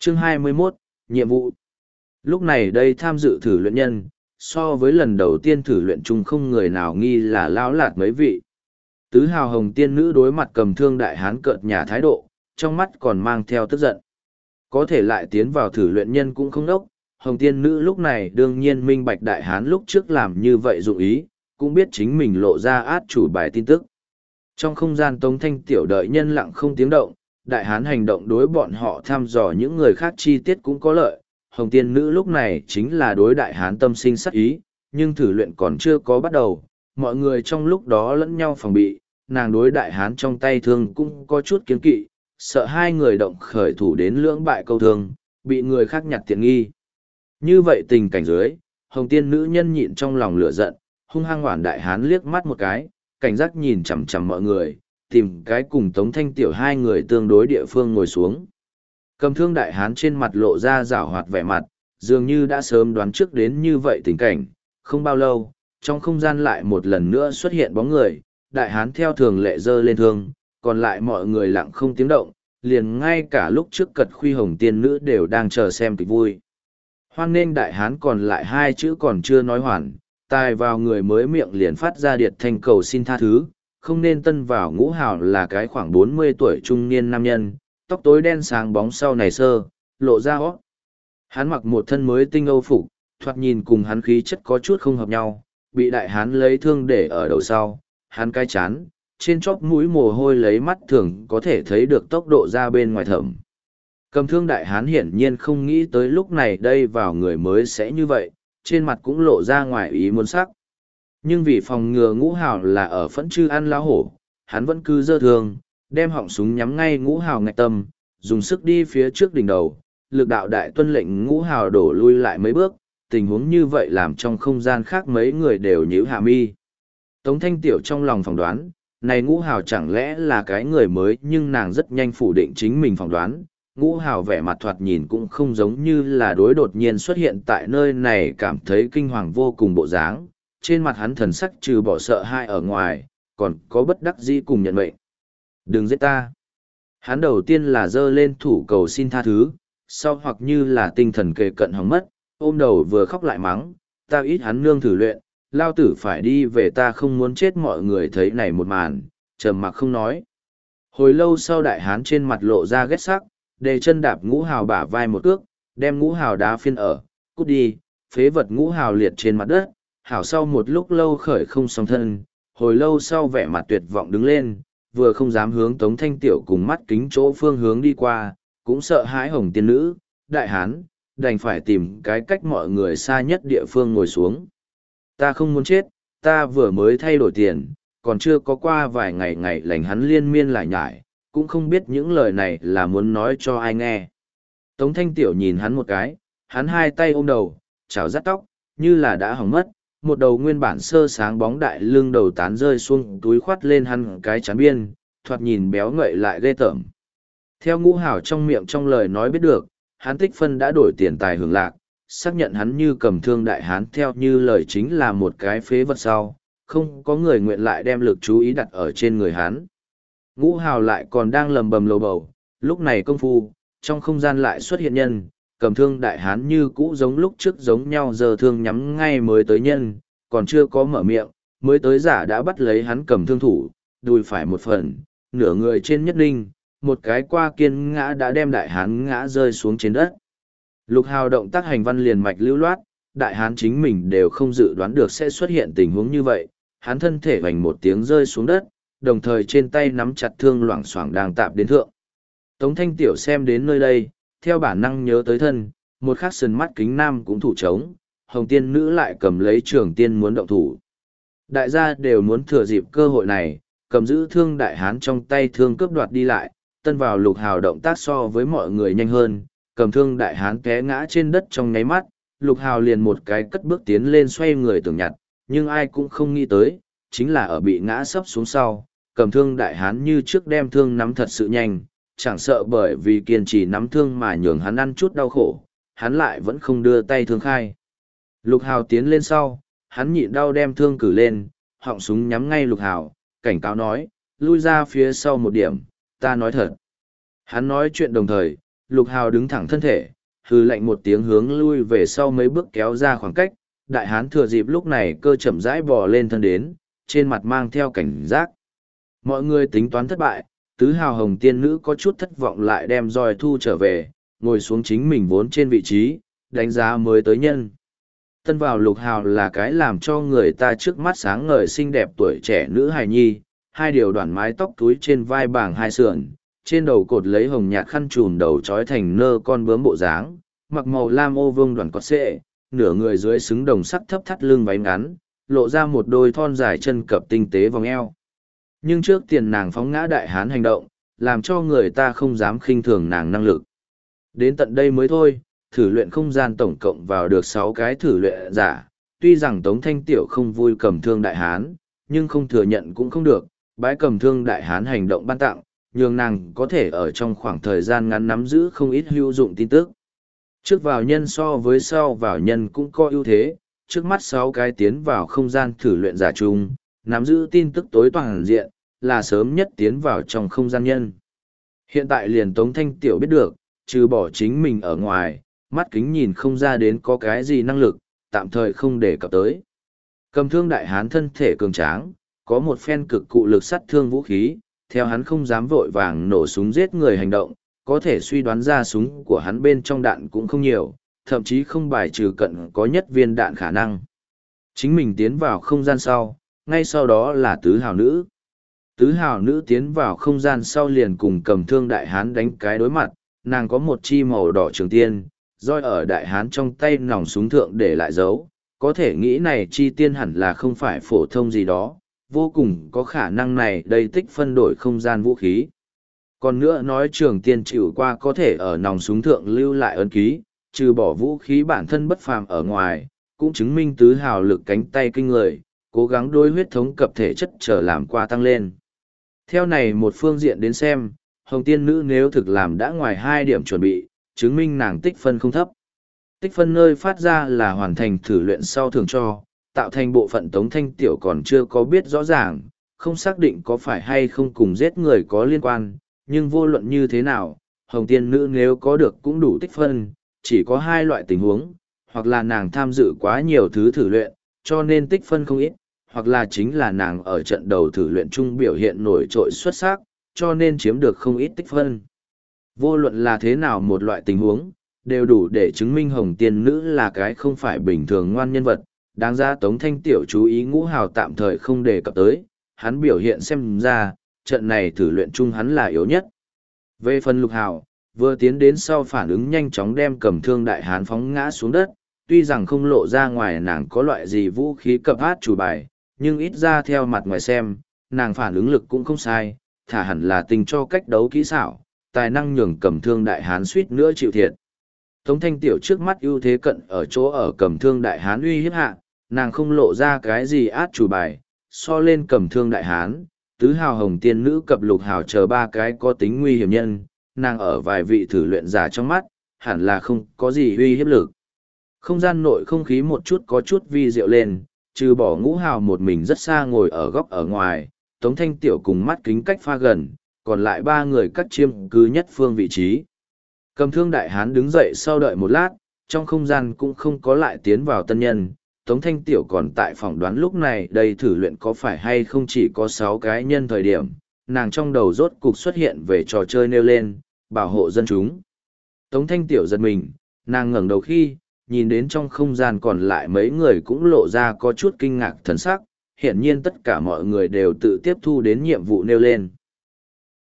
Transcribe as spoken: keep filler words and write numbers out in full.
Chương hai mươi mốt, nhiệm vụ. Lúc này đây tham dự thử luyện nhân, so với lần đầu tiên thử luyện chung không người nào nghi là lão lạt mấy vị. Tứ hào hồng tiên nữ đối mặt cầm thương đại hán cợt nhả thái độ, trong mắt còn mang theo tức giận. Có thể lại tiến vào thử luyện nhân cũng không đốc, hồng tiên nữ lúc này đương nhiên minh bạch đại hán lúc trước làm như vậy dụng ý, cũng biết chính mình lộ ra át chủ bài tin tức. Trong không gian Tống Thanh tiểu đợi nhân lặng không tiếng động, đại hán hành động đối bọn họ thăm dò những người khác chi tiết cũng có lợi. Hồng tiên nữ lúc này chính là đối đại hán tâm sinh sắc ý, nhưng thử luyện còn chưa có bắt đầu, mọi người trong lúc đó lẫn nhau phòng bị, nàng đối đại hán trong tay thương cũng có chút kiên kỵ, sợ hai người động khởi thủ đến lưỡng bại câu thương, bị người khác nhặt tiện nghi. Như vậy tình cảnh dưới, hồng tiên nữ nhân nhịn trong lòng lửa giận, hung hăng hoảng đại hán liếc mắt một cái, cảnh giác nhìn chằm chằm mọi người, tìm cái cùng Tống Thanh tiểu hai người tương đối địa phương ngồi xuống. Cầm thương đại hán trên mặt lộ ra rảo hoạt vẻ mặt, dường như đã sớm đoán trước đến như vậy tình cảnh, không bao lâu, trong không gian lại một lần nữa xuất hiện bóng người, đại hán theo thường lệ dơ lên thương, còn lại mọi người lặng không tiếng động, liền ngay cả lúc trước cật khuy hồng tiên nữ đều đang chờ xem kịch vui. Hoan nên đại hán còn lại hai chữ còn chưa nói hoàn, tài vào người mới miệng liền phát ra điệt thanh cầu xin tha thứ, không nên tân vào ngũ hào là cái khoảng bốn mươi tuổi trung niên nam nhân, tóc tối đen sáng bóng sau này sơ, lộ ra hót. Hắn mặc một thân mới tinh âu phục, thoạt nhìn cùng hắn khí chất có chút không hợp nhau, bị đại hán lấy thương để ở đầu sau, hắn cái chán, trên chóp mũi mồ hôi lấy mắt thường có thể thấy được tốc độ ra bên ngoài thẩm. Cầm thương đại hán hiển nhiên không nghĩ tới lúc này đây vào người mới sẽ như vậy, trên mặt cũng lộ ra ngoài ý muốn sắc. Nhưng vì phòng ngừa ngũ hào là ở phẫn chư ăn lá hổ, hắn vẫn cứ dơ thương, đem họng súng nhắm ngay ngũ hào ngạch tâm, dùng sức đi phía trước đỉnh đầu, lực đạo đại tuân lệnh ngũ hào đổ lui lại mấy bước, tình huống như vậy làm trong không gian khác mấy người đều nhíu hạ mi. Tống Thanh Tiểu trong lòng phỏng đoán, này ngũ hào chẳng lẽ là cái người mới, nhưng nàng rất nhanh phủ định chính mình phỏng đoán. Ngũ hào vẻ mặt thoạt nhìn cũng không giống như là đối đột nhiên xuất hiện tại nơi này cảm thấy kinh hoàng vô cùng bộ dáng, trên mặt hắn thần sắc trừ bỏ sợ hãi ở ngoài, còn có bất đắc dĩ cùng nhận mệnh. Đừng giết ta. Hắn đầu tiên là giơ lên thủ cầu xin tha thứ, sau hoặc như là tinh thần kề cận hỏng mất, ôm đầu vừa khóc lại mắng, ta ít hắn nương thử luyện, lao tử phải đi về, ta không muốn chết. Mọi người thấy này một màn, trầm mặc không nói. Hồi lâu sau đại hán trên mặt lộ ra ghét sắc, đề chân đạp ngũ hào bả vai một cước, đem ngũ hào đá phiên ở, cút đi, phế vật. Ngũ hào liệt trên mặt đất, hảo sau một lúc lâu khởi không song thân, hồi lâu sau vẻ mặt tuyệt vọng đứng lên, vừa không dám hướng Tống Thanh Tiểu cùng mắt kính chỗ phương hướng đi qua, cũng sợ hãi hồng tiên nữ, đại hán, đành phải tìm cái cách mọi người xa nhất địa phương ngồi xuống. Ta không muốn chết, ta vừa mới thay đổi tiền, còn chưa có qua vài ngày ngày lành hắn liên miên lại nhải, cũng không biết những lời này là muốn nói cho ai nghe. Tống Thanh Tiểu nhìn hắn một cái, hắn hai tay ôm đầu, chảo rắt tóc, như là đã hỏng mất, một đầu nguyên bản sơ sáng bóng đại lưng đầu tán rơi xuống túi khoát lên hắn cái chán biên, thoạt nhìn béo ngậy lại ghê tởm. Theo ngũ hảo trong miệng trong lời nói biết được, hắn tích phân đã đổi tiền tài hưởng lạc, xác nhận hắn như cầm thương đại hán theo như lời chính là một cái phế vật sau, không có người nguyện lại đem lực chú ý đặt ở trên người hắn. Ngũ hào lại còn đang lầm bầm lầu bầu, lúc này công phu, trong không gian lại xuất hiện nhân, cầm thương đại hán như cũ giống lúc trước giống nhau, giờ thương nhắm ngay mới tới nhân, còn chưa có mở miệng, mới tới giả đã bắt lấy hắn cầm thương thủ, đùi phải một phần, nửa người trên nhất ninh, một cái qua kiên ngã đã đem đại hán ngã rơi xuống trên đất. Lục hào động tác hành văn liền mạch lưu loát, đại hán chính mình đều không dự đoán được sẽ xuất hiện tình huống như vậy, hắn thân thể vành một tiếng rơi xuống đất, đồng thời trên tay nắm chặt thương loảng xoảng đang tạm đến thượng. Tống Thanh Tiểu xem đến nơi đây, theo bản năng nhớ tới thân, một khắc sườn mắt kính nam cũng thủ trống, hồng tiên nữ lại cầm lấy trường tiên muốn động thủ. Đại gia đều muốn thừa dịp cơ hội này, cầm giữ thương đại hán trong tay thương cướp đoạt đi lại, tân vào lục hào động tác so với mọi người nhanh hơn, cầm thương đại hán té ngã trên đất trong nháy mắt, lục hào liền một cái cất bước tiến lên xoay người tưởng nhặt, nhưng ai cũng không nghĩ tới, chính là ở bị ngã sấp xuống sau, cầm thương đại hán như trước đem thương nắm thật sự nhanh, chẳng sợ bởi vì kiên trì nắm thương mà nhường hắn ăn chút đau khổ, hắn lại vẫn không đưa tay thương khai. Lục hào tiến lên sau, hắn nhịn đau đem thương cử lên, họng súng nhắm ngay lục hào, cảnh cáo nói, lui ra phía sau một điểm, ta nói thật. Hắn nói chuyện đồng thời, Lục Hào đứng thẳng thân thể, hừ lạnh một tiếng hướng lui về sau mấy bước kéo ra khoảng cách, đại hán thừa dịp lúc này cơ chậm rãi bò lên thân đến, trên mặt mang theo cảnh giác. Mọi người tính toán thất bại, tứ hào hồng tiên nữ có chút thất vọng lại đem roi thu trở về, ngồi xuống chính mình vốn trên vị trí, đánh giá mới tới nhân. Tân vào lục hào là cái làm cho người ta trước mắt sáng ngời xinh đẹp tuổi trẻ nữ hài nhi, hai điều đoạn mái tóc túi trên vai bảng hai sườn, trên đầu cột lấy hồng nhạt khăn trùm đầu trói thành nơ con bướm bộ dáng, mặc màu lam ô vương đoàn cọt xệ, nửa người dưới xứng đồng sắc thấp thắt lưng váy ngắn, lộ ra một đôi thon dài chân cập tinh tế vòng eo. Nhưng trước tiền nàng phóng ngã đại hán hành động, làm cho người ta không dám khinh thường nàng năng lực. Đến tận đây mới thôi, thử luyện không gian tổng cộng vào được sáu cái thử luyện giả, tuy rằng Tống Thanh Tiểu không vui cầm thương đại hán, nhưng không thừa nhận cũng không được, bái cầm thương đại hán hành động ban tặng, nhường nàng có thể ở trong khoảng thời gian ngắn nắm giữ không ít hữu dụng tin tức. Trước vào nhân so với sau vào nhân cũng có ưu thế, trước mắt sáu cái tiến vào không gian thử luyện giả chung, nắm giữ tin tức tối toàn diện, là sớm nhất tiến vào trong không gian nhân. Hiện tại liền Tống Thanh Tiểu biết được, trừ bỏ chính mình ở ngoài, mắt kính nhìn không ra đến có cái gì năng lực, tạm thời không đề cập tới. Cầm thương đại hán thân thể cường tráng, có một phen cực cụ lực sát thương vũ khí, theo hắn không dám vội vàng nổ súng giết người hành động, có thể suy đoán ra súng của hắn bên trong đạn cũng không nhiều, thậm chí không bài trừ cận có nhất viên đạn khả năng. Chính mình tiến vào không gian sau, ngay sau đó là tứ hào nữ. Tứ hào nữ tiến vào không gian sau liền cùng cầm thương đại hán đánh cái đối mặt, nàng có một chi màu đỏ trường tiên, roi ở đại hán trong tay nòng súng thượng để lại dấu, có thể nghĩ này chi tiên hẳn là không phải phổ thông gì đó, vô cùng có khả năng này đây tích phân đổi không gian vũ khí. Còn nữa nói trường tiên chịu qua có thể ở nòng súng thượng lưu lại ấn ký, trừ bỏ vũ khí bản thân bất phàm ở ngoài, cũng chứng minh tứ hào lực cánh tay kinh người, cố gắng đối huyết thống cập thể chất trở làm qua tăng lên. Theo này một phương diện đến xem, hồng tiên nữ nếu thực làm đã ngoài hai điểm chuẩn bị, chứng minh nàng tích phân không thấp. Tích phân nơi phát ra là hoàn thành thử luyện sau thường cho, tạo thành bộ phận Tống Thanh Tiểu còn chưa có biết rõ ràng, không xác định có phải hay không cùng giết người có liên quan, nhưng vô luận như thế nào, hồng tiên nữ nếu có được cũng đủ tích phân, chỉ có hai loại tình huống, hoặc là nàng tham dự quá nhiều thứ thử luyện, cho nên tích phân không ít, hoặc là chính là nàng ở trận đầu thử luyện chung biểu hiện nổi trội xuất sắc, cho nên chiếm được không ít tích phân. Vô luận là thế nào một loại tình huống, đều đủ để chứng minh hồng tiên nữ là cái không phải bình thường ngoan nhân vật, đáng ra Tống Thanh Tiểu chú ý ngũ hào tạm thời không đề cập tới, hắn biểu hiện xem ra, trận này thử luyện chung hắn là yếu nhất. Về phần lục hào, vừa tiến đến sau phản ứng nhanh chóng đem cầm thương đại hán phóng ngã xuống đất, tuy rằng không lộ ra ngoài nàng có loại gì vũ khí cập át chủ bài, nhưng ít ra theo mặt ngoài xem, nàng phản ứng lực cũng không sai, thả hẳn là tình cho cách đấu kỹ xảo, tài năng nhường cầm thương đại hán suýt nữa chịu thiệt. Tống Thanh Tiểu trước mắt ưu thế cận ở chỗ ở cầm thương đại hán uy hiếp hạ, nàng không lộ ra cái gì át chủ bài, so lên cầm thương đại hán, tứ hào hồng tiên nữ cập lục hào chờ ba cái có tính nguy hiểm nhân, nàng ở vài vị thử luyện giả trong mắt, hẳn là không có gì uy hiếp lực. Không gian nội không khí một chút có chút vi diệu lên, trừ bỏ ngũ hào một mình rất xa ngồi ở góc ở ngoài, Tống Thanh Tiểu cùng mắt kính cách pha gần, còn lại ba người cắt chiêm cứ nhất phương vị trí. Cầm thương đại hán đứng dậy sau đợi một lát, trong không gian cũng không có lại tiến vào tân nhân, Tống Thanh Tiểu còn tại phỏng đoán lúc này đây thử luyện có phải hay không chỉ có sáu cái nhân thời điểm, nàng trong đầu rốt cục xuất hiện về trò chơi nêu lên, bảo hộ dân chúng. Tống Thanh Tiểu giật mình, nàng ngẩng đầu khi, nhìn đến trong không gian còn lại mấy người cũng lộ ra có chút kinh ngạc thần sắc, hiển nhiên tất cả mọi người đều tự tiếp thu đến nhiệm vụ nêu lên.